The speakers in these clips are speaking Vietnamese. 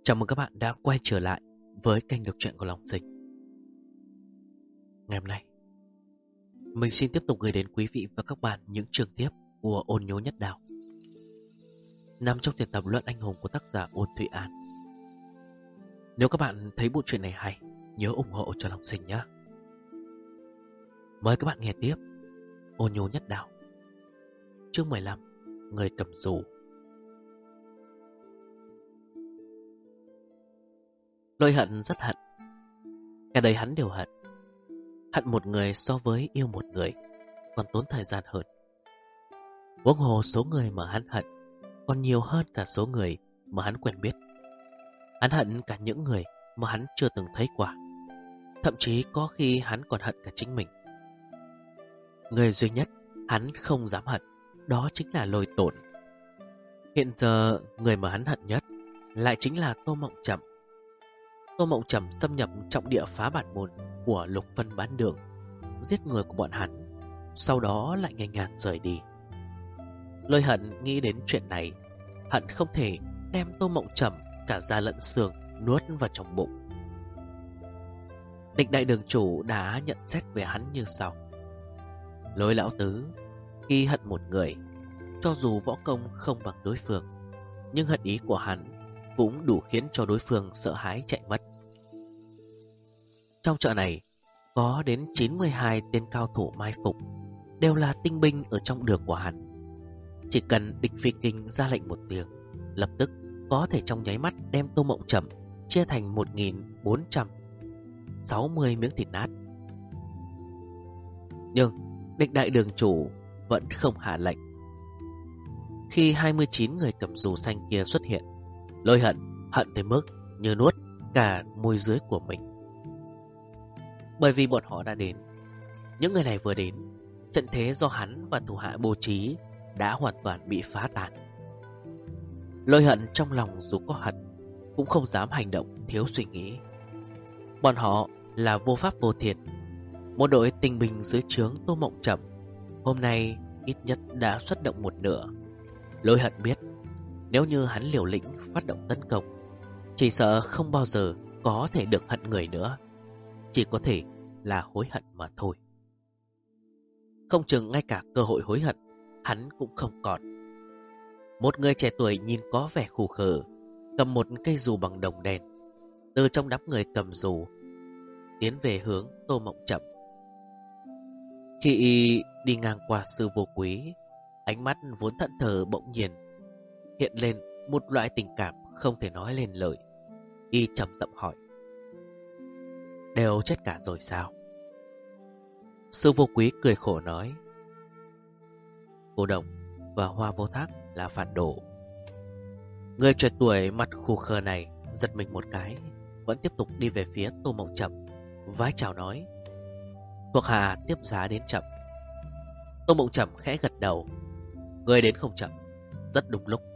Chào mừng các bạn đã quay trở lại với kênh đọc truyện của Long Sinh. Ngày hôm nay, mình xin tiếp tục gửi đến quý vị và các bạn những chương tiếp của Ôn Nhố Nhất Đào, nằm trong tuyển tập Luận Anh Hùng của tác giả Ôn Thụy An. Nếu các bạn thấy bộ truyện này hay, nhớ ủng hộ cho Long Sinh nhé. Mời các bạn nghe tiếp Ôn Nhố Nhất Đào, chương 15, Người cầm dù. Lôi hận rất hận. Cả đời hắn đều hận. Hận một người so với yêu một người còn tốn thời gian hơn. Huống hồ số người mà hắn hận còn nhiều hơn cả số người mà hắn quen biết. Hắn hận cả những người mà hắn chưa từng thấy qua. Thậm chí có khi hắn còn hận cả chính mình. Người duy nhất hắn không dám hận đó chính là Lôi Tổn. Hiện giờ người mà hắn hận nhất lại chính là Tô Mộng Trầm. Tô Mộng Trầm xâm nhập trọng địa phá bản môn của Lục Vân Bán Đường, giết người của bọn hắn, sau đó lại nghênh ngang rời đi. Lôi hận nghĩ đến chuyện này, hận không thể đem Tô Mộng Trầm cả da lẫn xương nuốt vào trong bụng. Địch đại đường chủ đã nhận xét về hắn như sau: Lôi lão tứ, khi hận một người, cho dù võ công không bằng đối phương, nhưng hận ý của hắn cũng đủ khiến cho đối phương sợ hãi chạy mất. Trong chợ này có đến 92 tên cao thủ mai phục, đều là tinh binh ở trong đường của hắn. Chỉ cần địch phi kinh ra lệnh một tiếng, lập tức có thể trong nháy mắt đem Tô Mộng Trầm chia thành 1460 miếng thịt nát. Nhưng địch đại đường chủ vẫn không hạ lệnh. Khi 29 người cầm dù xanh kia xuất hiện, Lôi hận hận tới mức như nuốt cả môi dưới của mình. Bởi vì bọn họ đã đến. Những người này vừa đến, trận thế do hắn và thủ hạ bố trí đã hoàn toàn bị phá tan. Lôi hận trong lòng dù có hận cũng không dám hành động thiếu suy nghĩ. Bọn họ là vô pháp vô thiện, một đội tinh binh dưới trướng Tô Mộng Trầm hôm nay ít nhất đã xuất động một nửa. Lôi hận biết nếu như hắn liều lĩnh phát động tấn công, chỉ sợ không bao giờ có thể được hận người nữa, chỉ có thể là hối hận mà thôi. Không chừng ngay cả cơ hội hối hận hắn cũng không còn. Một người trẻ tuổi nhìn có vẻ khù khờ, cầm một cây dù bằng đồng đen, từ trong đám người cầm dù tiến về hướng Tô Mộng Trầm. Khi y đi ngang qua Sư Vô Quý, ánh mắt vốn thẫn thờ bỗng nhiên hiện lên một loại tình cảm không thể nói lên lời. Y trầm giọng hỏi: Đều chết cả rồi sao? Sư Vô Quý cười khổ nói: Cô Đồng và Hoa Vô Thác là phản đồ. Người trẻ tuổi mặt khù khờ này giật mình một cái, vẫn tiếp tục đi về phía Tô Mộng Trầm, vái chào nói: Thuộc hạ tiếp giá đến chậm. Tô Mộng Trầm khẽ gật đầu: Người đến không chậm, rất đúng lúc.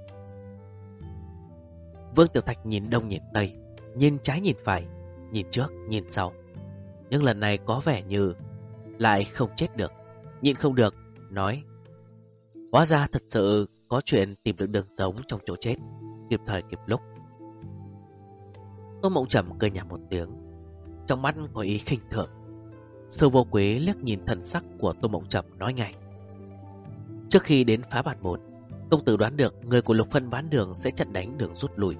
Vương Tiểu Thạch nhìn đông nhìn tây, nhìn trái nhìn phải, nhìn trước nhìn sau, nhưng lần này có vẻ như lại không chết được. Nhịn không được nói: Hóa ra thật sự có chuyện tìm được đường sống trong chỗ chết, kịp thời kịp lúc. Tô Mộng Trầm cười nhạt một tiếng, trong mắt có ý khinh thường. Sư Vô Quý liếc nhìn thần sắc của Tô Mộng Trầm nói ngay: Trước khi đến phá bản môn, công tử đoán được người của Lục Vân Bán Đường sẽ chặn đánh đường rút lui,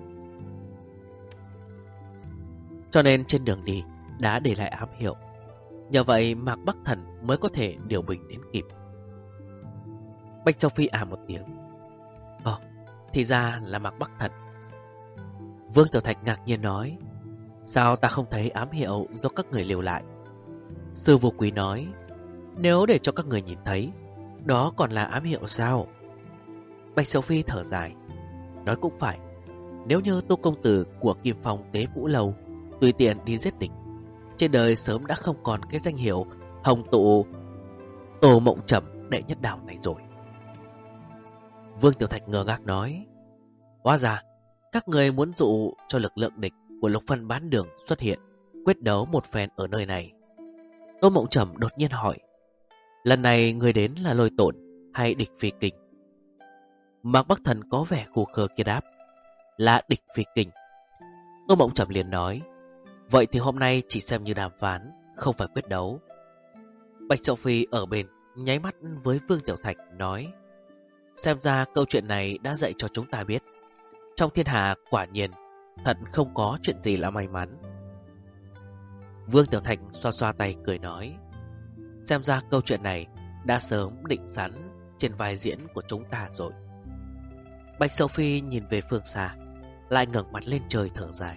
cho nên trên đường đi đã để lại ám hiệu. Nhờ vậy Mạc Bắc Thần mới có thể điều bình đến kịp. Bạch Châu Phi một tiếng: Thì ra là Mạc Bắc Thần. Vương Tiểu Thạch ngạc nhiên nói: Sao ta không thấy ám hiệu do các người lưu lại? Sư Vô Quý nói: Nếu để cho các người nhìn thấy, đó còn là ám hiệu sao? Bạch Châu Phi thở dài nói: Cũng phải. Nếu như Tô công tử của Kim Phong Tế Vũ Lầu tùy tiện đi giết địch, trên đời sớm đã không còn cái danh hiệu Hồng Tụ Tô Mộng Trầm đệ nhất đảo này rồi. Vương Tiểu Thạch ngơ ngác nói: Hóa ra các người muốn dụ cho lực lượng địch của Lục Vân Bán Đường xuất hiện, quyết đấu một phen ở nơi này. Tô Mộng Trầm đột nhiên hỏi: Lần này người đến là Lôi Tổn hay địch phi kinh? Mạc Bắc Thần có vẻ khù khờ kia đáp: Là địch phi kinh. Tô Mộng Trầm liền nói, vậy thì hôm nay chỉ xem như đàm phán, không phải quyết đấu. Bạch Sầu Phi ở bên nháy mắt với Vương Tiểu Thạch nói, xem ra câu chuyện này đã dạy cho chúng ta biết, trong thiên hạ quả nhiên thật không có chuyện gì là may mắn. Vương Tiểu Thạch xoa xoa tay cười nói, xem ra câu chuyện này đã sớm định sẵn trên vai diễn của chúng ta rồi. Bạch Sầu Phi nhìn về phương xa, lại ngẩng mặt lên trời thở dài.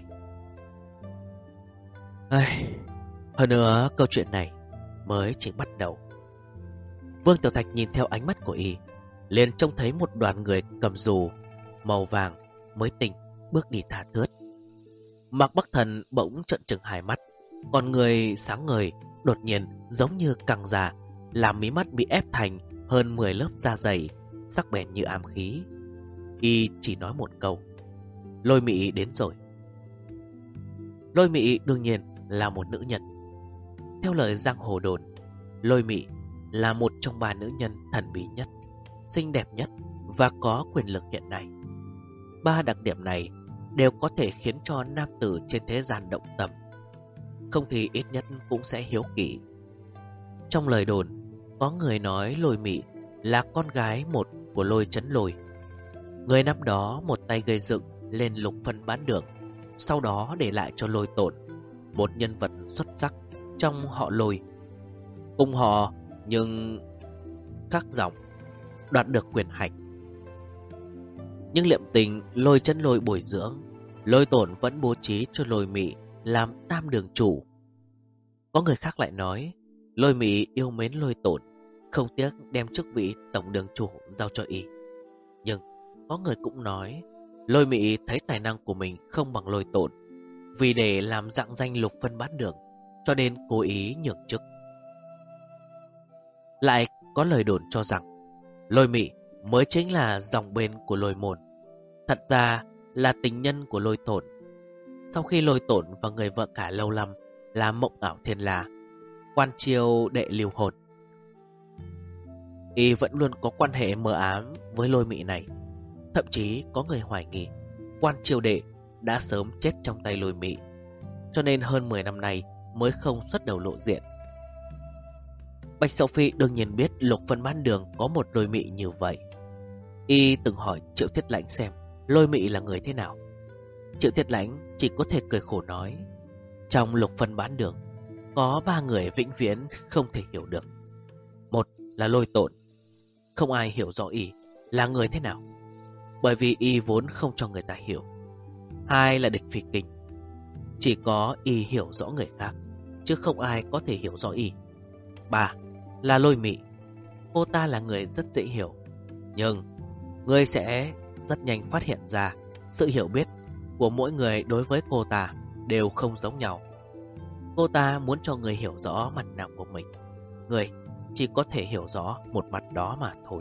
Hơn nữa câu chuyện này mới chỉ bắt đầu. Vương Tiểu Thạch nhìn theo ánh mắt của y, liền trông thấy một đoàn người cầm dù màu vàng mới tinh bước đi thả thướt. Mạc Bắc Thần bỗng trợn trừng hai mắt, con người sáng ngời đột nhiên giống như căng già, làm mí mắt bị ép thành hơn 10 lớp da dày, sắc bén như ám khí. Y chỉ nói một câu, Lôi Mị đến rồi. Lôi Mị đương nhiên là một nữ nhân. Theo lời giang hồ đồn, Lôi Mị là một trong 3 nữ nhân thần bí nhất, xinh đẹp nhất và có quyền lực hiện nay. 3 đặc điểm này đều có thể khiến cho nam tử trên thế gian động tâm, không thì ít nhất cũng sẽ hiếu kỳ. Trong lời đồn, có người nói Lôi Mị là con gái một của Lôi Chấn Lôi. Người năm đó một tay gây dựng lên Lục Phân Bán Đường, sau đó để lại cho Lôi Tổn, một nhân vật xuất sắc trong họ Lôi. Cùng họ nhưng khác dòng, đoạt được quyền hành. Nhưng liệm tình Lôi Chấn Lôi bồi dưỡng, Lôi Tổn vẫn bố trí cho Lôi Mị làm tam đường chủ. Có người khác lại nói Lôi Mị yêu mến Lôi Tổn, không tiếc đem chức vị tổng đường chủ giao cho y. Nhưng có người cũng nói Lôi Mị thấy tài năng của mình không bằng Lôi Tổn, vì để làm rạng danh Lục Phân Bán Đường cho nên cố ý nhường chức. Lại có lời đồn cho rằng Lôi Mị mới chính là dòng bên của Lôi Môn, thật ra là tình nhân của Lôi Tổn. Sau khi Lôi Tổn và người vợ cả lâu năm là Mộng Ảo Thiên La, Quan Chiêu Đệ liều hồn, y vẫn luôn có quan hệ mờ ám với Lôi Mị này. Thậm chí có người hoài nghi Quan Chiêu Đệ đã sớm chết trong tay Lôi Mị, cho nên hơn 10 năm nay mới không xuất đầu lộ diện. Bạch Sầu Phi đương nhiên biết Lục Phân Bán Đường có một Lôi Mị như vậy. Y từng hỏi Triệu Thiết Lãnh xem Lôi Mị là người thế nào. Triệu Thiết Lãnh chỉ có thể cười khổ nói, trong Lục Phân Bán Đường có 3 người vĩnh viễn không thể hiểu được. Một là Lôi Tổn, không ai hiểu rõ y là người thế nào, bởi vì y vốn không cho người ta hiểu. Hai là Địch Phi Kinh, chỉ có y hiểu rõ người khác, chứ không ai có thể hiểu rõ y. Ba là Lôi Mị, cô ta là người rất dễ hiểu, nhưng người sẽ rất nhanh phát hiện ra sự hiểu biết của mỗi người đối với cô ta đều không giống nhau. Cô ta muốn cho người hiểu rõ mặt nào của mình, người chỉ có thể hiểu rõ một mặt đó mà thôi.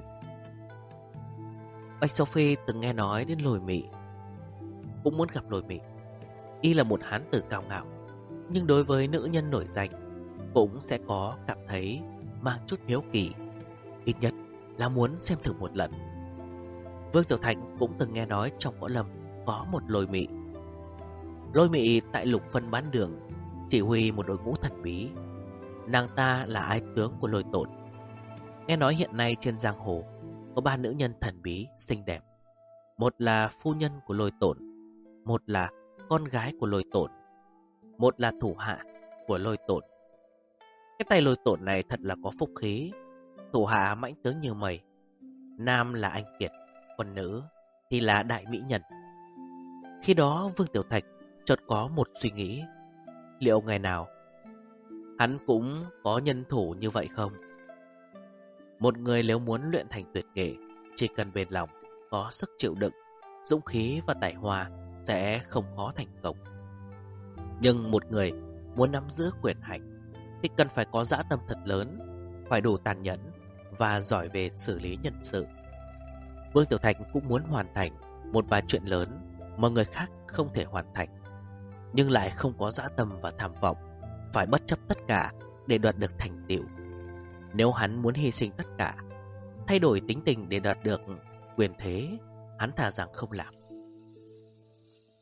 Bạch Sầu Phi từng nghe nói đến Lôi Mị, cũng muốn gặp Lôi Mị. Y là một hán tử cao ngạo, nhưng đối với nữ nhân nổi danh cũng sẽ có cảm thấy mang chút hiếu kỳ, ít nhất là muốn xem thử một lần. Vương Tiểu Thành cũng từng nghe nói trong võ lâm có một Lôi Mị. Lôi Mị tại Lục Phân Bán Đường chỉ huy một đội ngũ thần bí. Nàng ta là ái tướng của Lôi Tổn. Nghe nói hiện nay trên giang hồ có 3 nữ nhân thần bí xinh đẹp. Một là phu nhân của Lôi Tổn, một là con gái của Lôi Tổn, một là thủ hạ của Lôi Tổn. Cái tay Lôi Tổn này thật là có phúc khí. Thủ hạ mãnh tướng như mây. Nam là anh kiệt, còn nữ thì là đại mỹ nhân. Khi đó Vương Tiểu Thạch chợt có một suy nghĩ, liệu ngày nào hắn cũng có nhân thủ như vậy không? Một người nếu muốn luyện thành tuyệt nghệ, chỉ cần bền lòng, có sức chịu đựng, dũng khí và tài hoa sẽ không khó thành công. Nhưng một người muốn nắm giữ quyền hành thì cần phải có dã tâm thật lớn, phải đủ tàn nhẫn và giỏi về xử lý nhân sự. Vương Tiểu Thạch cũng muốn hoàn thành một vài chuyện lớn mà người khác không thể hoàn thành, nhưng lại không có dã tâm và tham vọng, phải bất chấp tất cả để đoạt được thành tựu. Nếu hắn muốn hy sinh tất cả, thay đổi tính tình để đoạt được quyền thế, hắn thà rằng không làm.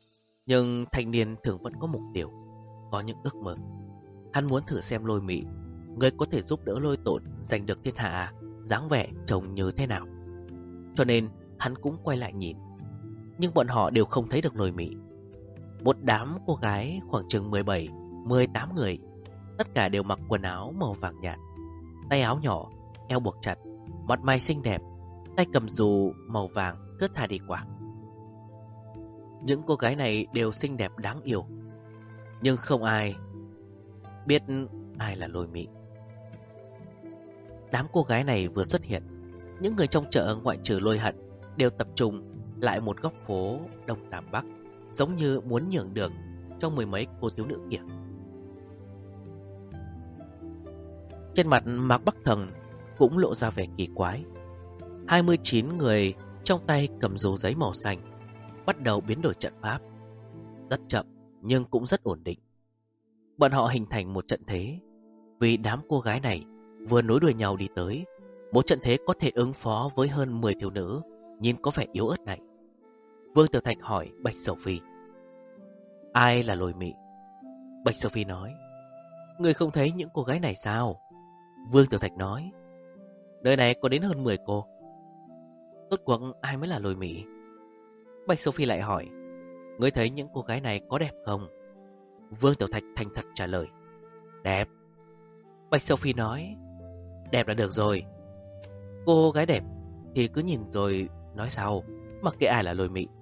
Nhưng thanh niên thường vẫn có mục tiêu, có những ước mơ. Hắn muốn thử xem Lôi Mị, người có thể giúp đỡ Lôi Tổn giành được thiên hạ, dáng vẻ trông như thế nào. Cho nên hắn cũng quay lại nhìn. Nhưng bọn họ đều không thấy được Lôi Mị. Một đám cô gái khoảng chừng 17, 18 người, tất cả đều mặc quần áo màu vàng nhạt, tay áo nhỏ, eo buộc chặt, mặt mày xinh đẹp, tay cầm dù màu vàng thướt tha đi qua. Những cô gái này đều xinh đẹp đáng yêu, nhưng không ai biết ai là Lôi Mị. Đám cô gái này vừa xuất hiện, những người trong chợ ngoại trừ Lôi Hận đều tập trung lại một góc phố Đông Tam Bắc, giống như muốn nhường đường cho mười mấy cô thiếu nữ kia. Trên mặt Mạc Bắc Thần cũng lộ ra vẻ kỳ quái. 29 người trong tay cầm dù giấy màu xanh bắt đầu biến đổi trận pháp. Rất chậm nhưng cũng rất ổn định. Bọn họ hình thành một trận thế. Vì đám cô gái này vừa nối đuôi nhau đi tới, một trận thế có thể ứng phó với hơn 10 thiếu nữ nhìn có vẻ yếu ớt này. Vương Tiểu Thạch hỏi Bạch Sầu Phi: ai là Lôi Mị? Bạch Sầu Phi nói: người không thấy những cô gái này sao? Vương Tiểu Thạch nói: nơi này có đến hơn 10 cô. Rốt cuộc ai mới là Lôi Mị? Bạch Sầu Phi lại hỏi: ngươi thấy những cô gái này có đẹp không? Vương Tiểu Thạch thành thật trả lời: đẹp. Bạch Sầu Phi nói: đẹp là được rồi. Cô gái đẹp thì cứ nhìn rồi nói sau, mặc kệ ai là Lôi Mị.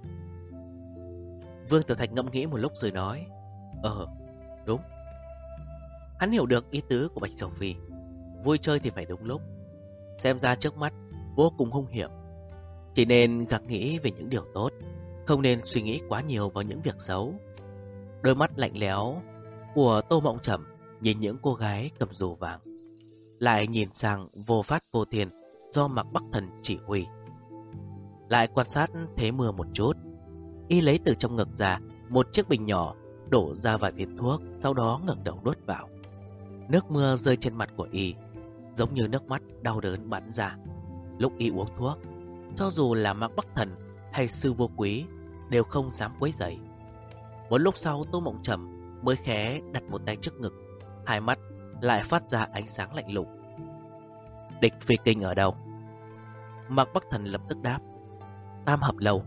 Vương Tiểu Thạch ngẫm nghĩ một lúc rồi nói: đúng. Hắn hiểu được ý tứ của Bạch Sầu Phi. Vui chơi thì phải đúng lúc. Xem ra trước mắt vô cùng hung hiểm, chỉ nên gắng nghĩ về những điều tốt, không nên suy nghĩ quá nhiều vào những việc xấu. Đôi mắt lạnh lẽo của Tô Mộng Trầm nhìn những cô gái cầm dù vàng, lại nhìn sang Vô Phát Vô Thiên do Mạc Bắc Thần chỉ huy. Lại quan sát thế mưa một chút. Y lấy từ trong ngực ra một chiếc bình nhỏ, đổ ra vài viên thuốc, sau đó ngẩng đầu nuốt vào. Nước mưa rơi trên mặt của Y, giống như nước mắt đau đớn bắn ra. Lúc Y uống thuốc, cho dù là Mạc Bắc Thần hay Sư Vô Quý đều không dám quấy rầy. Một lúc sau, Tô Mộng Trầm mới khẽ đặt một tay trước ngực, hai mắt lại phát ra ánh sáng lạnh lùng. Địch Phi Kinh ở đâu? Mạc Bắc Thần lập tức đáp: Tam Hợp Lầu.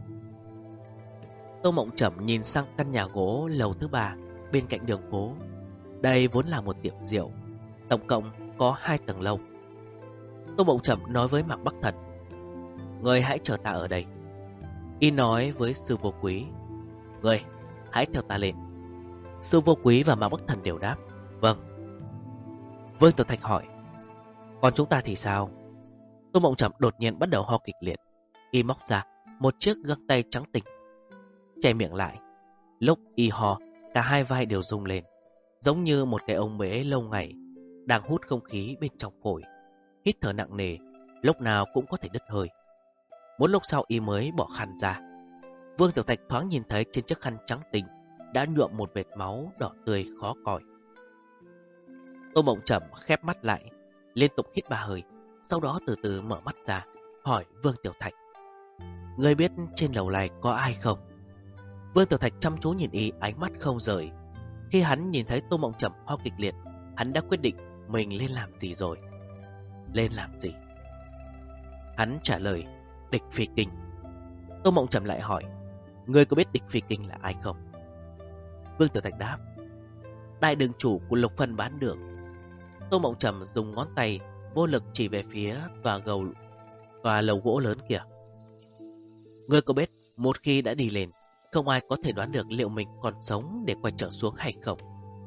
Tô Mộng Trầm nhìn sang căn nhà gỗ lầu thứ 3 bên cạnh đường phố. Đây vốn là một tiệm rượu, tổng cộng có 2 tầng lầu. Tô Mộng Trầm nói với Mạc Bắc Thần: người hãy chờ ta ở đây. Y nói với Sư Vô Quý: người hãy theo ta lên. Sư Vô Quý và Mạc Bắc Thần đều đáp: vâng. Vương Tiểu Thạch hỏi: còn chúng ta thì sao? Tô Mộng Trầm đột nhiên bắt đầu ho kịch liệt. Y móc ra một chiếc găng tay trắng tinh, che miệng lại. Lúc Y ho, cả hai vai đều rung lên, giống như một cái ống bể lâu ngày đang hút không khí bên trong phổi, hít thở nặng nề, lúc nào cũng có thể đứt hơi. Một lúc sau Y mới bỏ khăn ra. Vương Tiểu Thạch thoáng nhìn thấy trên chiếc khăn trắng tinh đã nhuộm một vệt máu đỏ tươi khó coi. Tô Mộng Trầm khép mắt lại, liên tục hít 3 hơi, sau đó từ từ mở mắt ra, hỏi Vương Tiểu Thạch: ngươi biết trên lầu này có ai không? Vương Tiểu Thạch chăm chú nhìn Y, ánh mắt không rời. Khi hắn nhìn thấy Tô Mộng Trầm ho kịch liệt, hắn đã quyết định mình lên làm gì rồi. Lên làm gì? Hắn trả lời: Địch Phi Kinh. Tô Mộng Trầm lại hỏi: ngươi có biết Địch Phi Kinh là ai không? Vương Tiểu Thạch đáp: đại đường chủ của Lục Phân Bán Đường. Tô Mộng Trầm dùng ngón tay vô lực chỉ về phía tòa lầu gỗ lớn kia. Ngươi có biết một khi đã đi lên, không ai có thể đoán được liệu mình còn sống để quay trở xuống hay không?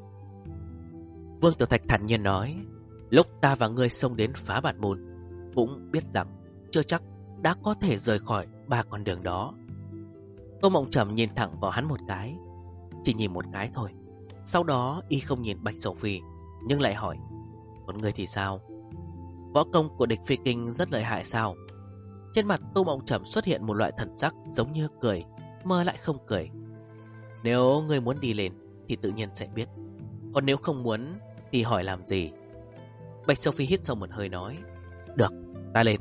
Vương Tiểu Thạch thản nhiên nói: lúc ta và ngươi xông đến Phá Bản Môn, cũng biết rằng chưa chắc đã có thể rời khỏi 3 con đường đó. Tô Mộng Trầm nhìn thẳng vào hắn một cái, chỉ nhìn một cái thôi. Sau đó Y không nhìn Bạch Sầu Phi, nhưng lại hỏi: còn ngươi thì sao? Võ công của Địch Phi Kinh rất lợi hại sao? Trên mặt Tô Mộng Trầm xuất hiện một loại thần sắc giống như cười, mơ lại không cười. Nếu ngươi muốn đi lên thì tự nhiên sẽ biết, còn nếu không muốn thì hỏi làm gì? Bạch Sầu Phi hít sâu một hơi nói: được, ta lên.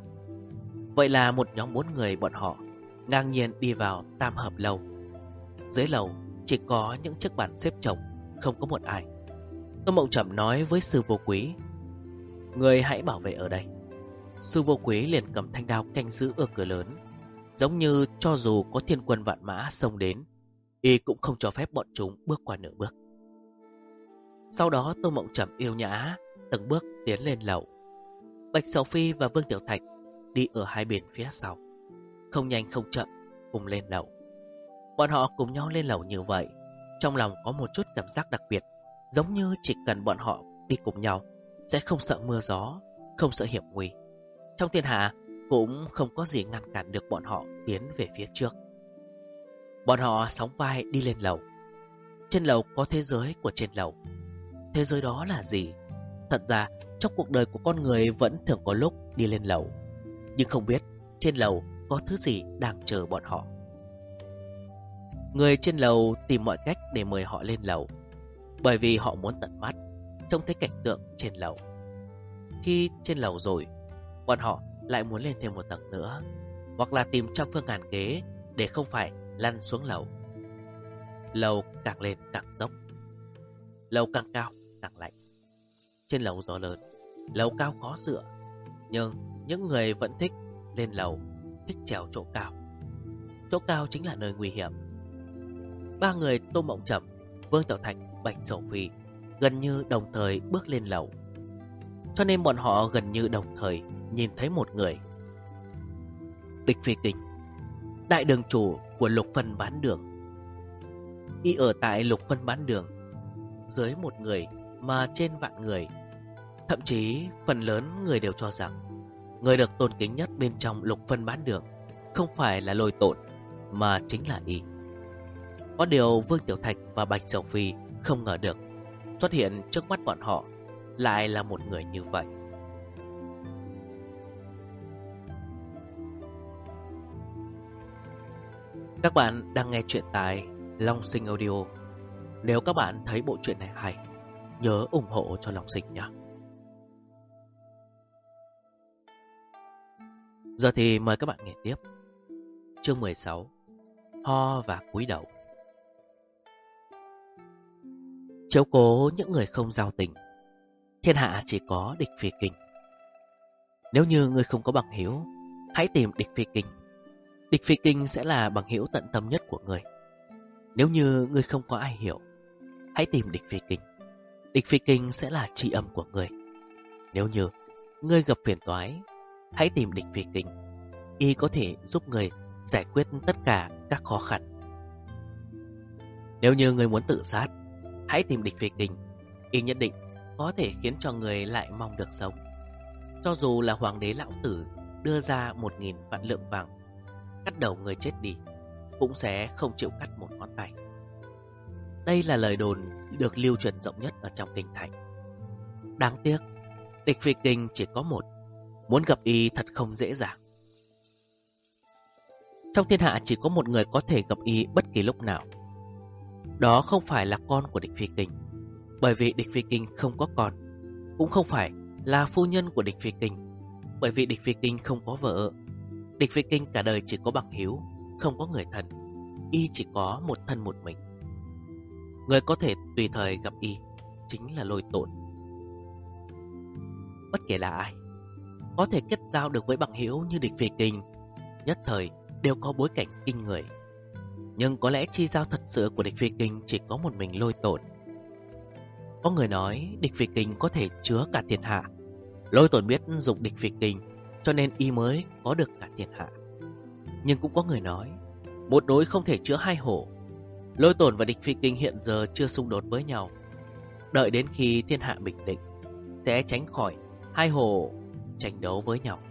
Vậy là một nhóm 4 người bọn họ ngang nhiên đi vào Tam Hợp Lầu. Dưới lầu chỉ có những chiếc bàn xếp chồng, không có một ai. Tô Mộng Trầm nói với sư vô quý: "Người hãy bảo vệ ở đây." Sư vô quý liền cầm thanh đao canh giữ ở cửa lớn, giống như cho dù có thiên quân vạn mã xông đến, y cũng không cho phép bọn chúng bước qua nửa bước. Sau đó Tô Mộng Trầm yêu nhã từng bước tiến lên lầu. Bạch Sầu Phi và Vương Tiểu Thạch đi ở hai bên phía sau, không nhanh không chậm cùng lên lầu. Bọn họ cùng nhau lên lầu như vậy, trong lòng có một chút cảm giác đặc biệt, giống như chỉ cần bọn họ đi cùng nhau sẽ không sợ mưa gió, không sợ hiểm nguy. Trong thiên hạ cũng không có gì ngăn cản được bọn họ tiến về phía trước. Bọn họ sóng vai đi lên lầu. Trên lầu có thế giới của trên lầu. Thế giới đó là gì? Thật ra trong cuộc đời của con người vẫn thường có lúc đi lên lầu, nhưng không biết trên lầu có thứ gì đang chờ bọn họ. Người trên lầu tìm mọi cách để mời họ lên lầu, bởi vì họ muốn tận mắt trông thấy cảnh tượng trên lầu. Khi trên lầu rồi, bọn họ lại muốn lên thêm một tầng nữa, hoặc là tìm trăm phương ngàn kế để không phải lăn xuống lầu. Lầu càng lên càng dốc, lầu càng cao càng lạnh. Trên lầu gió lớn, lầu cao khó dựa, nhưng những người vẫn thích lên lầu, thích trèo chỗ cao. Chỗ cao chính là nơi nguy hiểm. Ba người Tô Mộng Trầm, Vương Tiểu Thạch, Bạch Sầu Phi gần như đồng thời bước lên lầu, cho nên bọn họ gần như đồng thời nhìn thấy một người. Địch Phi Kinh, đại đường chủ của Lục Phân Bán Đường. Y ở tại Lục Phân Bán Đường, dưới một người mà trên vạn người. Thậm chí phần lớn người đều cho rằng người được tôn kính nhất bên trong Lục Phân Bán Đường không phải là Lôi Tổn, mà chính là y. Có điều Vương Tiểu Thạch và Bạch Sầu Phi không ngờ được xuất hiện trước mắt bọn họ lại là một người như vậy. Các bạn đang nghe chuyện tại Long Sinh Audio. Nếu các bạn thấy bộ truyện này hay, nhớ ủng hộ cho Long Sinh nhé. Giờ thì mời các bạn nghe tiếp. Chương 16: Ho và cúi đầu. Chiếu cố những người không giao tình, thiên hạ chỉ có Địch Phi Kinh. Nếu như ngươi không có bằng hữu, hãy tìm Địch Phi Kinh. Địch Phi Kinh sẽ là bằng hữu tận tâm nhất của ngươi. Nếu như ngươi không có ai hiểu, hãy tìm Địch Phi Kinh. Địch Phi Kinh sẽ là tri âm của ngươi. Nếu như ngươi gặp phiền toái, hãy tìm Địch Phi Kinh. Y có thể giúp ngươi giải quyết tất cả các khó khăn. Nếu như ngươi muốn tự sát, hãy tìm Địch Phi Kinh. Y nhất định có thể khiến cho người lại mong được sống. Cho dù là hoàng đế lão tử đưa ra 1000 vạn lượng vàng cắt đầu người chết đi, cũng sẽ không chịu cắt một ngón tay. Đây là lời đồn được lưu truyền rộng nhất ở trong kinh thành. Đáng tiếc, Địch Phi Kinh chỉ có một, muốn gặp y thật không dễ dàng. Trong thiên hạ chỉ có một người có thể gặp y bất kỳ lúc nào. Đó không phải là con của Địch Phi Kinh, bởi vì Địch Phi Kinh không có con. Cũng không phải là phu nhân của Địch Phi Kinh, bởi vì Địch Phi Kinh không có vợ. Địch Phi Kinh cả đời chỉ có bằng hữu, không có người thân. Y chỉ có một thân một mình. Người có thể tùy thời gặp y chính là Lôi Tổn. Bất kể là ai có thể kết giao được với bằng hữu như Địch Phi Kinh, nhất thời đều có bối cảnh kinh người. Nhưng có lẽ chi giao thật sự của Địch Phi Kinh chỉ có một mình Lôi Tổn. Có người nói Địch Phi Kinh có thể chứa cả thiên hạ. Lôi Tổn biết dùng Địch Phi Kinh, cho nên y mới có được cả thiên hạ. Nhưng cũng có người nói một núi không thể chứa hai hổ. Lôi Tổn và Địch Phi Kinh hiện giờ chưa xung đột với nhau. Đợi đến khi thiên hạ bình định, sẽ tránh khỏi hai hổ tranh đấu với nhau.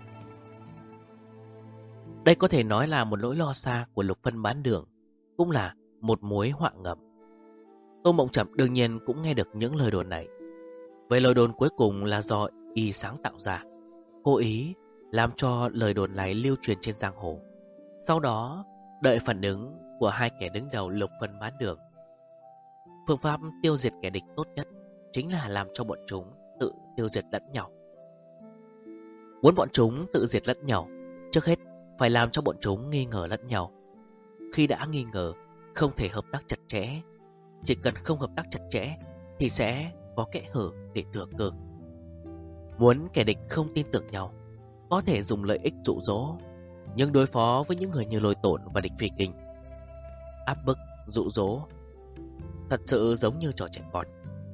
Đây có thể nói là một nỗi lo xa của Lục Phân Bán Đường, cũng là một mối họa ngầm. Tô Mộng Trầm đương nhiên cũng nghe được những lời đồn này. Vậy lời đồn cuối cùng là do y sáng tạo ra, cố ý làm cho lời đồn này lưu truyền trên giang hồ. Sau đó đợi phản ứng của hai kẻ đứng đầu Lục Phân Bán Đường. Phương pháp tiêu diệt kẻ địch tốt nhất chính là làm cho bọn chúng tự tiêu diệt lẫn nhau. Muốn bọn chúng tự diệt lẫn nhau, trước hết phải làm cho bọn chúng nghi ngờ lẫn nhau. Khi đã nghi ngờ không thể hợp tác chặt chẽ. Chỉ cần không hợp tác chặt chẽ thì sẽ có kẽ hở để thừa cơ. Muốn kẻ địch không tin tưởng nhau, có thể dùng lợi ích dụ dỗ, nhưng đối phó với những người như Lôi Tổn và Địch Phi Kinh, áp bức, dụ dỗ thật sự giống như trò trẻ con.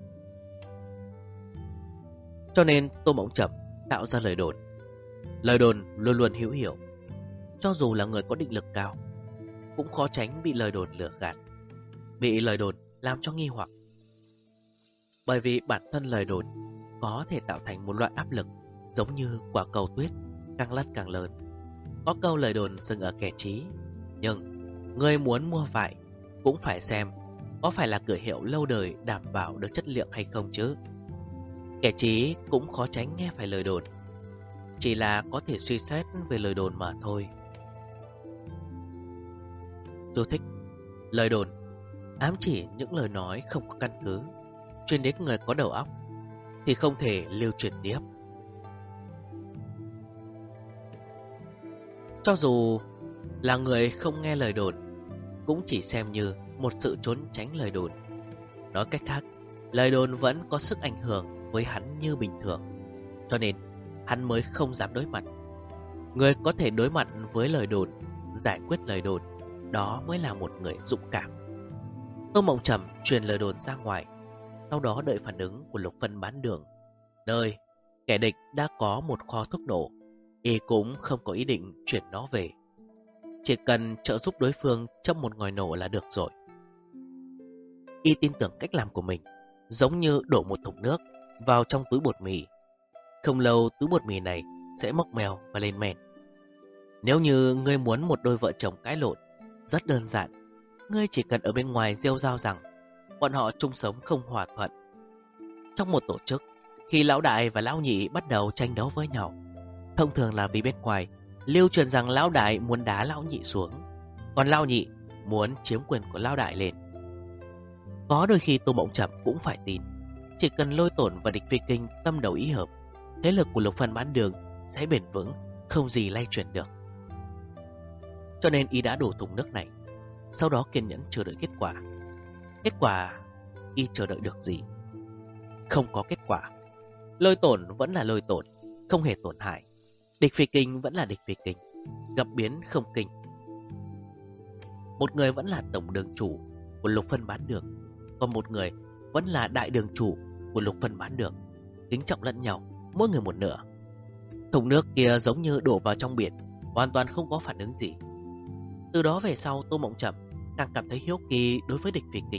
Cho nên Tô Mộng Trầm tạo ra lời đồn. Lời đồn luôn luôn hữu hiệu. Cho dù là người có định lực cao, cũng khó tránh bị lời đồn lừa gạt, bị lời đồn làm cho nghi hoặc. Bởi vì bản thân lời đồn có thể tạo thành một loại áp lực, giống như quả cầu tuyết càng lăn càng lớn. Có câu lời đồn dừng ở kẻ trí, nhưng người muốn mua vải cũng phải xem có phải là cửa hiệu lâu đời đảm bảo được chất lượng hay không chứ. Kẻ trí cũng khó tránh nghe phải lời đồn, chỉ là có thể suy xét về lời đồn mà thôi. Chú thích: lời đồn ám chỉ những lời nói không có căn cứ, truyền đến người có đầu óc thì không thể lưu truyền tiếp. Cho dù là người không nghe lời đồn, cũng chỉ xem như một sự trốn tránh lời đồn. Nói cách khác, lời đồn vẫn có sức ảnh hưởng với hắn như bình thường, cho nên hắn mới không dám đối mặt. Người có thể đối mặt với lời đồn, giải quyết lời đồn, đó mới là một người dũng cảm. Tô Mộng Trầm truyền lời đồn ra ngoài, sau đó đợi phản ứng của Lục Phân bán đường, nơi kẻ địch đã có một kho thuốc nổ. Y cũng không có ý định chuyển nó về, chỉ cần trợ giúp đối phương châm một ngòi nổ là được rồi. Y tin tưởng cách làm của mình, giống như đổ một thùng nước vào trong túi bột mì. Không lâu túi bột mì này sẽ mốc mèo và lên men. Nếu như ngươi muốn một đôi vợ chồng cãi lộn, rất đơn giản. Ngươi chỉ cần ở bên ngoài rêu rao rằng bọn họ chung sống không hòa thuận. Trong một tổ chức, khi lão đại và lão nhị bắt đầu tranh đấu với nhau, thông thường là vì bên ngoài lưu truyền rằng lão đại muốn đá lão nhị xuống, còn lão nhị muốn chiếm quyền của lão đại lên. Có đôi khi Tô Mộng Trầm cũng phải tin, chỉ cần Lôi Tổn và Địch Phi Kinh tâm đầu ý hợp, thế lực của Lục Phân bán đường sẽ bền vững, không gì lay chuyển được. Cho nên y đã đổ thùng nước này, sau đó kiên nhẫn chờ đợi kết quả. Kết quả y chờ đợi được gì? Không có kết quả. Lôi Tổn vẫn là Lôi Tổn, không hề tổn hại. Địch Phi Kinh vẫn là Địch Phi Kinh, gặp biến không kinh. Một người vẫn là tổng đường chủ của Lục Phân bán đường, còn một người vẫn là đại đường chủ của Lục Phân bán đường, kính trọng lẫn nhau, mỗi người một nửa. Thùng nước kia giống như đổ vào trong biển, hoàn toàn không có phản ứng gì. Từ đó về sau, Tô Mộng Trầm càng cảm thấy hiếu kỳ đối với Địch Phi Kinh.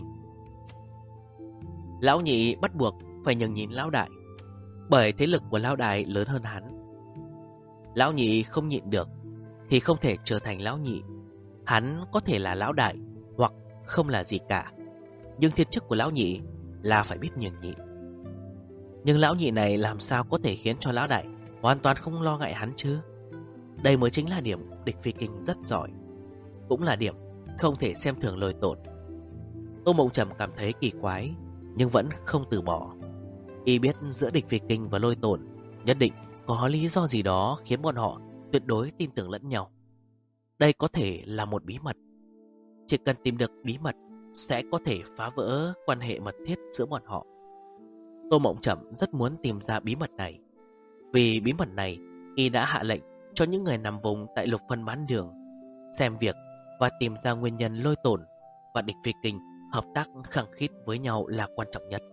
Lão nhị bắt buộc phải nhường nhịn lão đại, bởi thế lực của lão đại lớn hơn hắn. Lão nhị không nhịn được thì không thể trở thành lão nhị. Hắn có thể là lão đại hoặc không là gì cả, nhưng thiên chức của lão nhị là phải biết nhường nhịn. Nhưng lão nhị này làm sao có thể khiến cho lão đại hoàn toàn không lo ngại hắn chứ? Đây mới chính là điểm Địch Phi Kinh rất giỏi, cũng là điểm không thể xem thường Lôi Tổn. Tô Mộng Trầm cảm thấy kỳ quái, nhưng vẫn không từ bỏ. Y biết giữa Địch Phi Kinh và Lôi Tổn nhất định có lý do gì đó khiến bọn họ tuyệt đối tin tưởng lẫn nhau. Đây có thể là một bí mật. Chỉ cần tìm được bí mật sẽ có thể phá vỡ quan hệ mật thiết giữa bọn họ. Tô Mộng Trầm rất muốn tìm ra bí mật này. Vì bí mật này, y đã hạ lệnh cho những người nằm vùng tại Lục Phân bán đường xem việc và tìm ra nguyên nhân Lôi Tổn và Địch Phi Kinh hợp tác khăng khít với nhau là quan trọng nhất.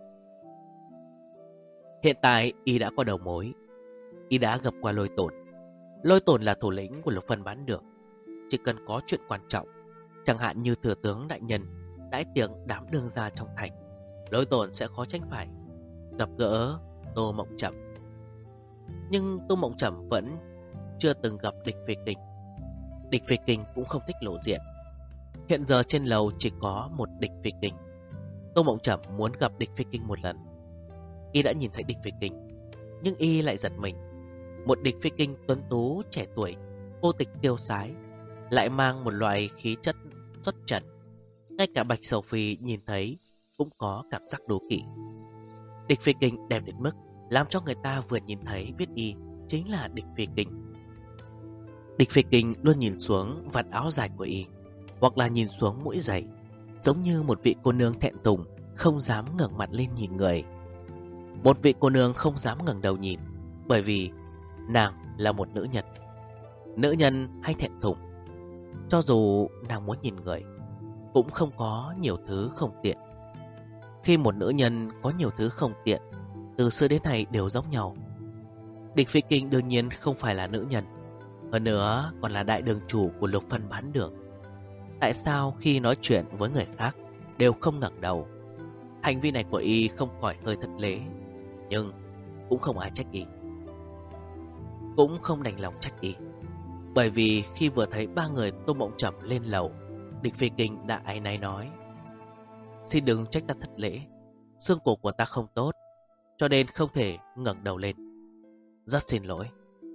Hiện tại y đã có đầu mối. Y đã gặp qua Lôi Tổn. Lôi Tổn là thủ lĩnh của Lục Phân bán đường. Chỉ cần có chuyện quan trọng, chẳng hạn như thừa tướng đại nhân đãi tiệc đám đương gia trong thành, Lôi Tổn sẽ khó tránh phải gặp gỡ Tô Mộng Trầm. Nhưng Tô Mộng Trầm vẫn chưa từng gặp Địch Phi Kinh. Địch Phi Kinh cũng không thích lộ diện. Hiện giờ trên lầu chỉ có một Địch Phi Kinh. Tô Mộng Trầm muốn gặp Địch Phi Kinh một lần. Y đã nhìn thấy Địch Phi Kinh, nhưng y lại giật mình. Một Địch Phi Kinh tuấn tú trẻ tuổi, vô tịch tiêu sái, lại mang một loại khí chất xuất trần. Ngay cả Bạch Sầu Phi nhìn thấy cũng có cảm giác đố kỵ. Địch Phi Kinh đẹp đến mức làm cho người ta vừa nhìn thấy biết y chính là Địch Phi Kinh. Địch Phi Kinh luôn nhìn xuống vạt áo dài của y, hoặc là nhìn xuống mũi giày. giống như một vị cô nương thẹn thùng, không dám ngẩng mặt lên nhìn người. Một vị cô nương không dám ngẩng đầu nhìn, bởi vì nàng là một nữ nhân. Nữ nhân hay thẹn thùng, cho dù nàng muốn nhìn người, cũng không có nhiều thứ không tiện. Khi một nữ nhân có nhiều thứ không tiện, từ xưa đến nay đều giống nhau. Địch Phi Kinh đương nhiên không phải là nữ nhân, hơn nữa còn là đại đường chủ của Lục Phân bán đường. Tại sao khi nói chuyện với người khác đều không ngẩng đầu? Hành vi này của y không khỏi hơi thất lễ, nhưng cũng không ai trách y, cũng không đành lòng trách y. Bởi vì khi vừa thấy ba người Tô Mộng Trầm lên lầu, Địch Phi Kinh đã áy náy nói: xin đừng trách ta thất lễ, xương cổ của ta không tốt, cho nên không thể ngẩng đầu lên. Rất xin lỗi.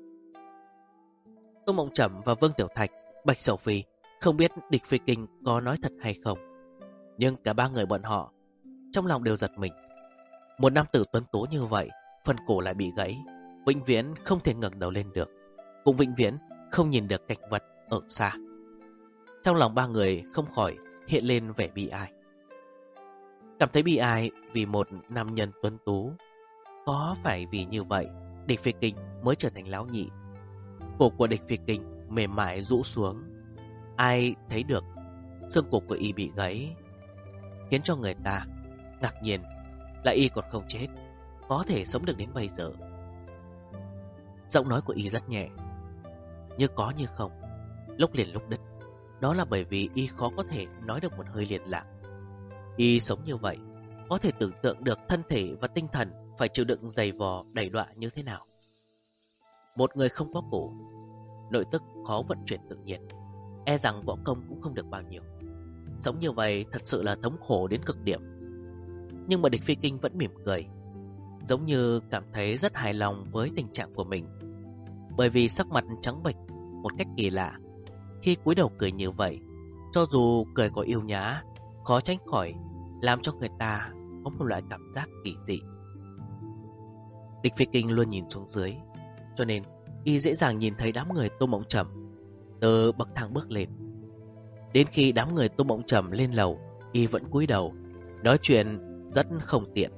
Tô Mộng Trầm và Vương Tiểu Thạch, Bạch Sầu Phi không biết Địch Phi Kinh có nói thật hay không, nhưng cả ba người bọn họ trong lòng đều giật mình. Một nam tử tuấn tú như vậy, phần cổ lại bị gãy, vĩnh viễn không thể ngẩng đầu lên được, cũng vĩnh viễn không nhìn được cảnh vật ở xa. Trong lòng ba người không khỏi hiện lên vẻ bi ai. Cảm thấy bi ai vì một nam nhân tuấn tú. Có phải vì như vậy Địch Phi Kinh mới trở thành lão nhị? Cổ của Địch Phi Kinh mềm mại rũ xuống, ai thấy được xương cổ của y bị gãy, khiến cho người ta ngạc nhiên là y còn không chết, có thể sống được đến bây giờ. Giọng nói của y rất nhẹ, như có như không, lúc liền lúc đứt. Đó là bởi vì y khó có thể nói được một hơi liền lạc. Y sống như vậy, có thể tưởng tượng được thân thể và tinh thần phải chịu đựng dày vò đày đọa như thế nào. Một người không có cổ, nội tức khó vận chuyển tự nhiên, e rằng võ công cũng không được bao nhiêu. Sống như vậy thật sự là thống khổ đến cực điểm. Nhưng mà Địch Phi Kinh vẫn mỉm cười, giống như cảm thấy rất hài lòng với tình trạng của mình. Bởi vì sắc mặt trắng bệch một cách kỳ lạ, khi cúi đầu cười như vậy, cho dù cười có yêu nhã, khó tránh khỏi làm cho người ta có một loại cảm giác kỳ dị. Địch Phi Kinh luôn nhìn xuống dưới, cho nên y dễ dàng nhìn thấy đám người Tô Mộng Trầm từ bậc thang bước lên. Đến khi đám người Tô Mộng Trầm lên lầu, y vẫn cúi đầu, nói chuyện rất không tiện.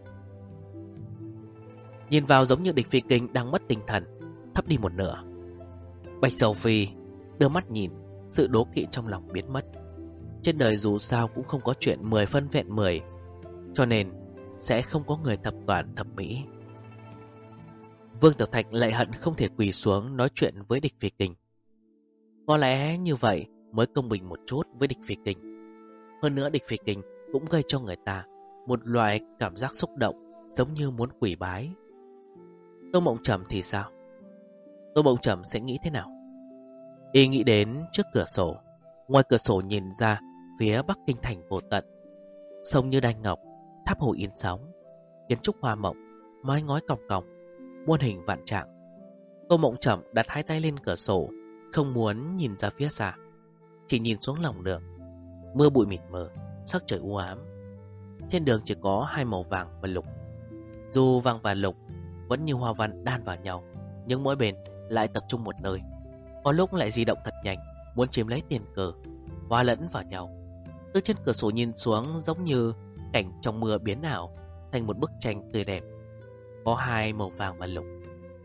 Nhìn vào giống như Địch Phi Kinh đang mất tinh thần, thấp đi một nửa. Bạch Sầu Phi đưa mắt nhìn, sự đố kỵ trong lòng biến mất. Trên đời dù sao cũng không có chuyện 10 phân vẹn 10, cho nên sẽ không có người thập toàn thập mỹ. Vương Tiểu Thạch lại hận không thể quỳ xuống nói chuyện với Địch Phi Kinh. Có lẽ như vậy mới công bình một chút với Địch Phi Kinh. Hơn nữa Địch Phi Kinh cũng gây cho người ta một loại cảm giác xúc động, giống như muốn quỳ bái. Tô Mộng Trầm thì sao? Tô Mộng Trầm sẽ nghĩ thế nào? Y nghĩ đến trước cửa sổ. Ngoài cửa sổ nhìn ra phía Bắc Kinh thành vô tận, sông như đanh ngọc, tháp hồ yên sóng, kiến trúc hoa mộng, mái ngói cong cong, muôn hình vạn trạng. Tô Mộng Trầm đặt hai tay lên cửa sổ, không muốn nhìn ra phía xa, chỉ nhìn xuống lòng đường. Mưa bụi mịt mờ, sắc trời u ám. Trên đường chỉ có hai màu vàng và lục. Dù vàng và lục vẫn như hoa văn đan vào nhau, nhưng mỗi bên lại tập trung một nơi. Có lúc lại di động thật nhanh, muốn chiếm lấy tiền cờ, hòa lẫn vào nhau. Từ trên cửa sổ nhìn xuống giống như cảnh trong mưa biến ảo thành một bức tranh tươi đẹp, có hai màu vàng và lục.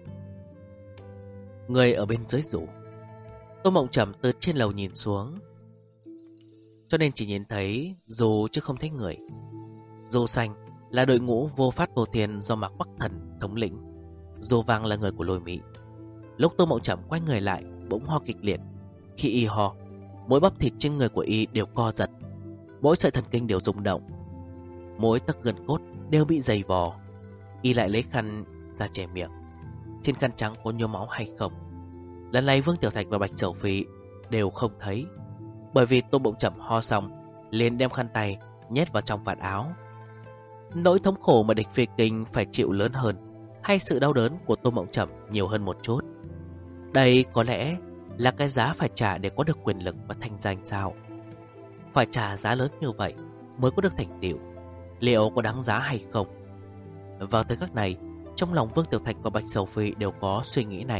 Người ở bên dưới rủ. Tô Mộng Trầm từ trên lầu nhìn xuống, cho nên chỉ nhìn thấy dù chứ không thấy người. Dù xanh là đội ngũ vô phát vô thiên do Mạc Bắc Thần thống lĩnh, dù vàng là người của Lôi Mỹ. Lúc Tô Mộng Trầm quay người lại, bỗng ho kịch liệt. Khi y ho, mỗi bắp thịt trên người của y đều co giật, mỗi sợi thần kinh đều rung động, mỗi tấc gân cốt đều bị dày vò. Y lại lấy khăn ra che miệng. Trên khăn trắng có nhuốm máu hay không? Lần này Vương Tiểu Thạch và Bạch Sầu Phi đều không thấy, bởi vì Tô Mộng Trầm ho xong liền đem khăn tay nhét vào trong vạt áo. Nỗi thống khổ mà Địch Phi Kinh phải chịu lớn hơn, hay sự đau đớn của Tô Mộng Trầm nhiều hơn một chút? Đây có lẽ là cái giá phải trả để có được quyền lực và thanh danh sao? Phải trả giá lớn như vậy mới có được thành tựu, liệu có đáng giá hay không? Vào thời khắc này, trong lòng Vương Tiểu Thạch và Bạch Sầu Phi đều có suy nghĩ này.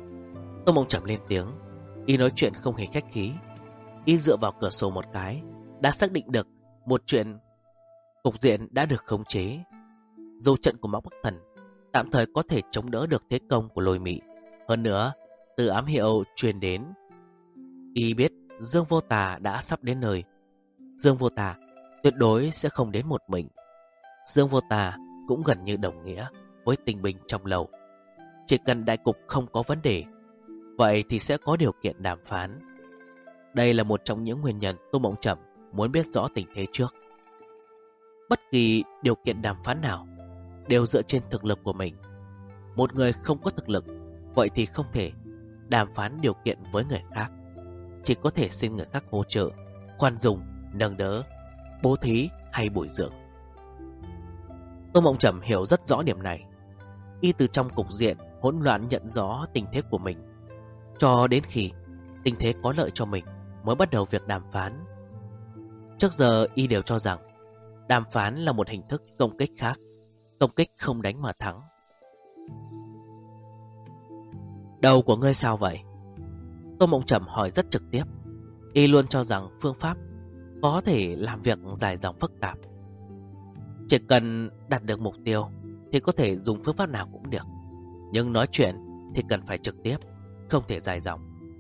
Tô Mộng Trầm lên tiếng, y nói chuyện không hề khách khí. Y dựa vào cửa sổ một cái, đã xác định được một chuyện: cục diện đã được khống chế. Dù trận của Mạc Bắc Thần tạm thời có thể chống đỡ được thế công của Lôi Mị, hơn nữa từ ám hiệu truyền đến, y biết Dương Vô Tà đã sắp đến nơi. Dương Vô Tà tuyệt đối sẽ không đến một mình. Dương Vô Tà cũng gần như đồng nghĩa với tình binh trong lầu. Chỉ cần đại cục không có vấn đề, vậy thì sẽ có điều kiện đàm phán. Đây là một trong những nguyên nhân Tô Mộng Trầm muốn biết rõ tình thế trước. Bất kỳ điều kiện đàm phán nào đều dựa trên thực lực của mình. Một người không có thực lực, vậy thì không thể đàm phán điều kiện với người khác. Chỉ có thể xin người khác hỗ trợ, khoan dung, nâng đỡ, bố thí hay bồi dưỡng. Tô Mộng Trầm hiểu rất rõ điểm này. Y từ trong cục diện hỗn loạn nhận rõ tình thế của mình, cho đến khi tình thế có lợi cho mình mới bắt đầu việc đàm phán. Trước giờ y đều cho rằng đàm phán là một hình thức công kích khác, công kích không đánh mà thắng. Đầu của ngươi sao vậy? Tô Mộng Trầm hỏi rất trực tiếp. Y luôn cho rằng phương pháp có thể làm việc dài dòng phức tạp. Chỉ cần đạt được mục tiêu thì có thể dùng phương pháp nào cũng được, nhưng nói chuyện thì cần phải trực tiếp, không thể dài dòng.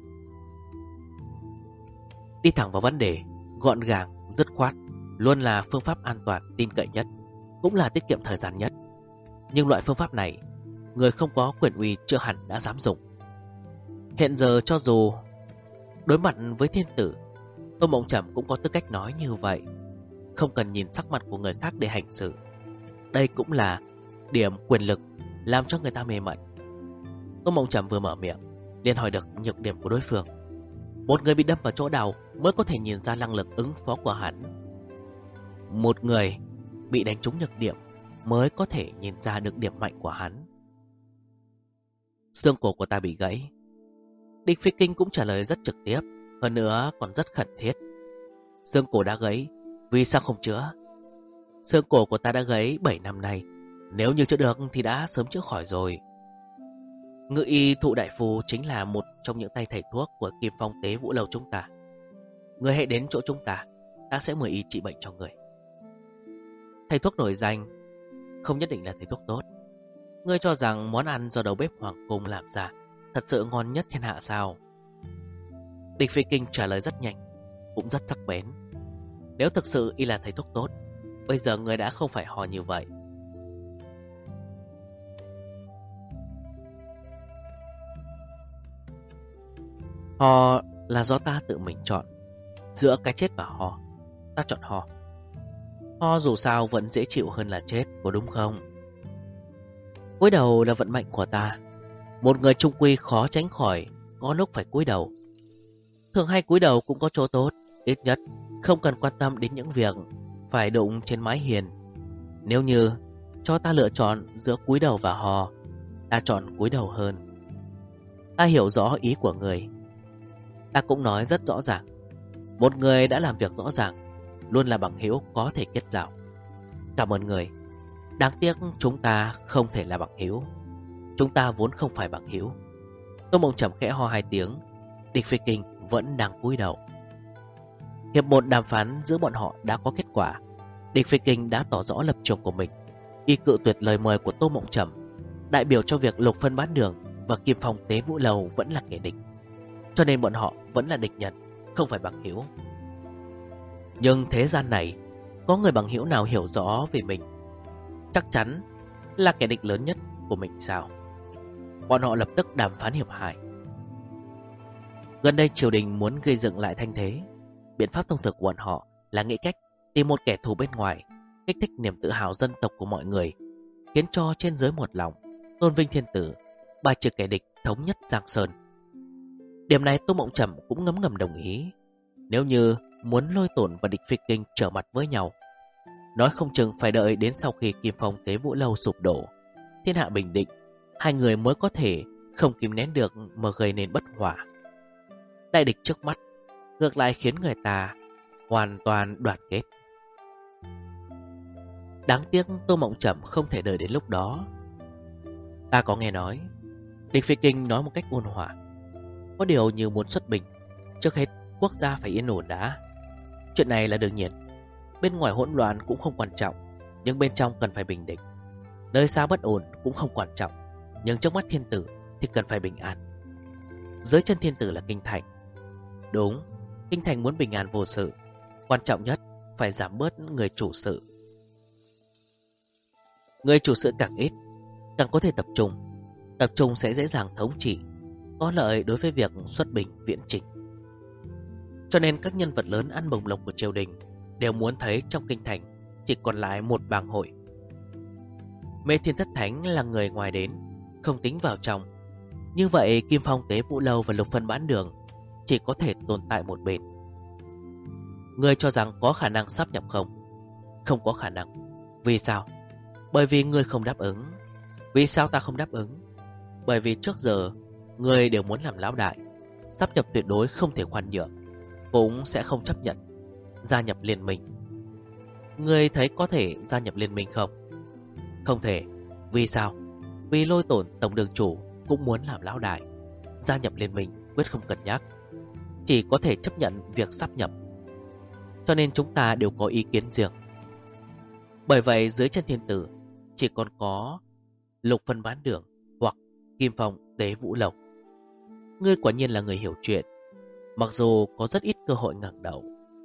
Đi thẳng vào vấn đề, gọn gàng, dứt khoát luôn là phương pháp an toàn, tin cậy nhất, cũng là tiết kiệm thời gian nhất. Nhưng loại phương pháp này, người không có quyền uy chưa hẳn đã dám dùng. Hiện giờ cho dù đối mặt với thiên tử, Tô Mộng Trầm cũng có tư cách nói như vậy, không cần nhìn sắc mặt của người khác để hành xử. Đây cũng là điểm quyền lực làm cho người ta mê mẩn. Tô Mộng Trầm vừa mở miệng liền hỏi được nhược điểm của đối phương. Một người bị đâm vào chỗ đầu mới có thể nhìn ra năng lực ứng phó của hắn. Một người bị đánh trúng nhược điểm mới có thể nhìn ra được điểm mạnh của hắn. Xương cổ của ta bị gãy. Địch Phi Kinh cũng trả lời rất trực tiếp, hơn nữa còn rất khẩn thiết. Xương cổ đã gãy, vì sao không chữa? Xương cổ của ta đã gãy 7 năm nay, nếu như chữa được thì đã sớm chữa khỏi rồi. Ngự y Thụ Đại Phu chính là một trong những tay thầy thuốc của Kim Phong Tế Vũ Lầu chúng ta. Người hãy đến chỗ chúng ta, ta sẽ mời y trị bệnh cho người. Thầy thuốc nổi danh không nhất định là thầy thuốc tốt. Ngươi cho rằng món ăn do đầu bếp Hoàng Cung làm ra thật sự ngon nhất thiên hạ sao? Địch Phi Kinh trả lời rất nhanh, cũng rất sắc bén. Nếu thực sự y là thầy thuốc tốt, bây giờ người đã không phải hò như vậy. Hò là do ta tự mình chọn. Giữa cái chết và hò, ta chọn hò. Ho dù sao vẫn dễ chịu hơn là chết, có đúng không? Cúi đầu là vận mệnh của ta. Một người trung quy khó tránh khỏi có lúc phải cúi đầu. Thường hay cúi đầu cũng có chỗ tốt, ít nhất không cần quan tâm đến những việc phải đụng trên mái hiền. Nếu như cho ta lựa chọn giữa cúi đầu và hò, ta chọn cúi đầu hơn. Ta hiểu rõ ý của người. Ta cũng nói rất rõ ràng. Một người đã làm việc rõ ràng luôn là bằng hữu có thể kết giao. Cảm ơn người. Đáng tiếc chúng ta không thể là bằng hữu. Chúng ta vốn không phải bằng hữu. Tô Mộng Trầm khẽ ho 2 tiếng. Địch Phi Kinh vẫn đang cúi đầu. Hiệp một đàm phán giữa bọn họ đã có kết quả. Địch Phi Kinh đã tỏ rõ lập trường của mình. Y cự tuyệt lời mời của Tô Mộng Trầm, đại biểu cho việc Lục Phân Bán Đường và Kim Phong Tế Vũ Lầu vẫn là kẻ địch. Cho nên bọn họ vẫn là địch nhân, không phải bằng hữu. Nhưng thế gian này có người bằng hữu nào hiểu rõ về mình chắc chắn là kẻ địch lớn nhất của mình sao? Bọn họ lập tức đàm phán hiệp hải. Gần đây triều đình muốn gây dựng lại thanh thế. Biện pháp thông thực của bọn họ là nghĩ cách tìm một kẻ thù bên ngoài, kích thích niềm tự hào dân tộc của mọi người, khiến cho trên dưới một lòng, tôn vinh thiên tử, bài trừ kẻ địch, thống nhất Giang Sơn. Điểm này Tô Mộng Trầm cũng ngấm ngầm đồng ý. Nếu như muốn Lôi Tổn và Địch Phi Kinh trở mặt với nhau, nói không chừng phải đợi đến sau khi Kim Phong Tế Vũ Lâu sụp đổ, thiên hạ bình định, hai người mới có thể không kìm nén được mà gây nên bất hòa. Đại địch trước mắt ngược lại khiến người ta hoàn toàn đoàn kết. Đáng tiếc Tô Mộng Trầm không thể đợi đến lúc đó. Ta có nghe nói, Địch Phi Kinh nói một cách ôn hòa, có điều như muốn xuất binh, trước hết quốc gia phải yên ổn đã. Chuyện này là đương nhiên. Bên ngoài hỗn loạn cũng không quan trọng, nhưng bên trong cần phải bình định. Nơi xa bất ổn cũng không quan trọng, nhưng trước mắt thiên tử thì cần phải bình an. Dưới chân thiên tử là kinh thành. Đúng, kinh thành muốn bình an vô sự. Quan trọng nhất phải giảm bớt người chủ sự. Người chủ sự càng ít, càng có thể tập trung. Tập trung sẽ dễ dàng thống trị, có lợi đối với việc xuất binh viễn chinh. Cho nên các nhân vật lớn ăn bồng lộc của triều đình đều muốn thấy trong kinh thành chỉ còn lại một bang hội. Mê Thiên Thất Thánh là người ngoài đến, không tính vào trong. Như vậy Kim Phong Tế Vũ Lâu và Lục Phân Bán Đường chỉ có thể tồn tại một bên. Ngươi cho rằng có khả năng sáp nhập không? Không có khả năng. Vì sao? Bởi vì ngươi không đáp ứng. Vì sao ta không đáp ứng? Bởi vì trước giờ ngươi đều muốn làm lão đại, sáp nhập tuyệt đối không thể khoan nhượng, cũng sẽ không chấp nhận gia nhập liên minh. Ngươi thấy có thể gia nhập liên minh không? Không thể. Vì sao? Vì Lôi Tổn tổng đường chủ cũng muốn làm lão đại, gia nhập liên minh quyết không cân nhắc, chỉ có thể chấp nhận việc sáp nhập. Cho nên chúng ta đều có ý kiến riêng. Bởi vậy dưới chân thiên tử chỉ còn có Lục Phân Bán Đường hoặc Kim Phong Tế Vũ Lộc. Ngươi quả nhiên là người hiểu chuyện, mặc dù có rất ít cơ hội ngẩng đầu.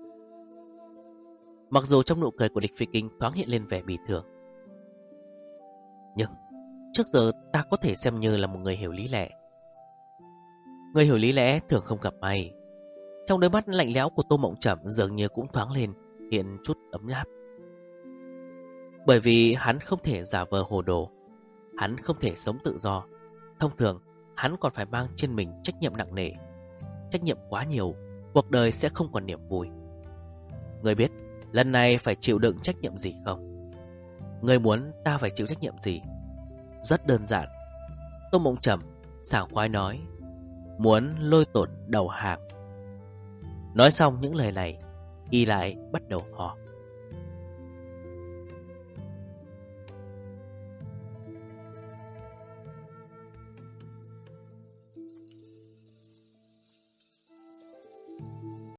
Mặc dù trong nụ cười của Địch Phi Kinh thoáng hiện lên vẻ bỉ thường, nhưng trước giờ ta có thể xem như là một người hiểu lý lẽ. Người hiểu lý lẽ thường không gặp may. Trong đôi mắt lạnh lẽo của Tô Mộng Trầm dường như cũng thoáng lên hiện chút ấm áp. Bởi vì hắn không thể giả vờ hồ đồ, hắn không thể sống tự do. Thông thường hắn còn phải mang trên mình trách nhiệm nặng nề. Trách nhiệm quá nhiều, cuộc đời sẽ không còn niềm vui. Người biết lần này phải chịu đựng trách nhiệm gì không? Người muốn ta phải chịu trách nhiệm gì? Rất đơn giản. Tô Mộng Trầm sảng khoái nói, muốn Lôi Tổn đầu hàng. Nói xong những lời này, y lại bắt đầu hò.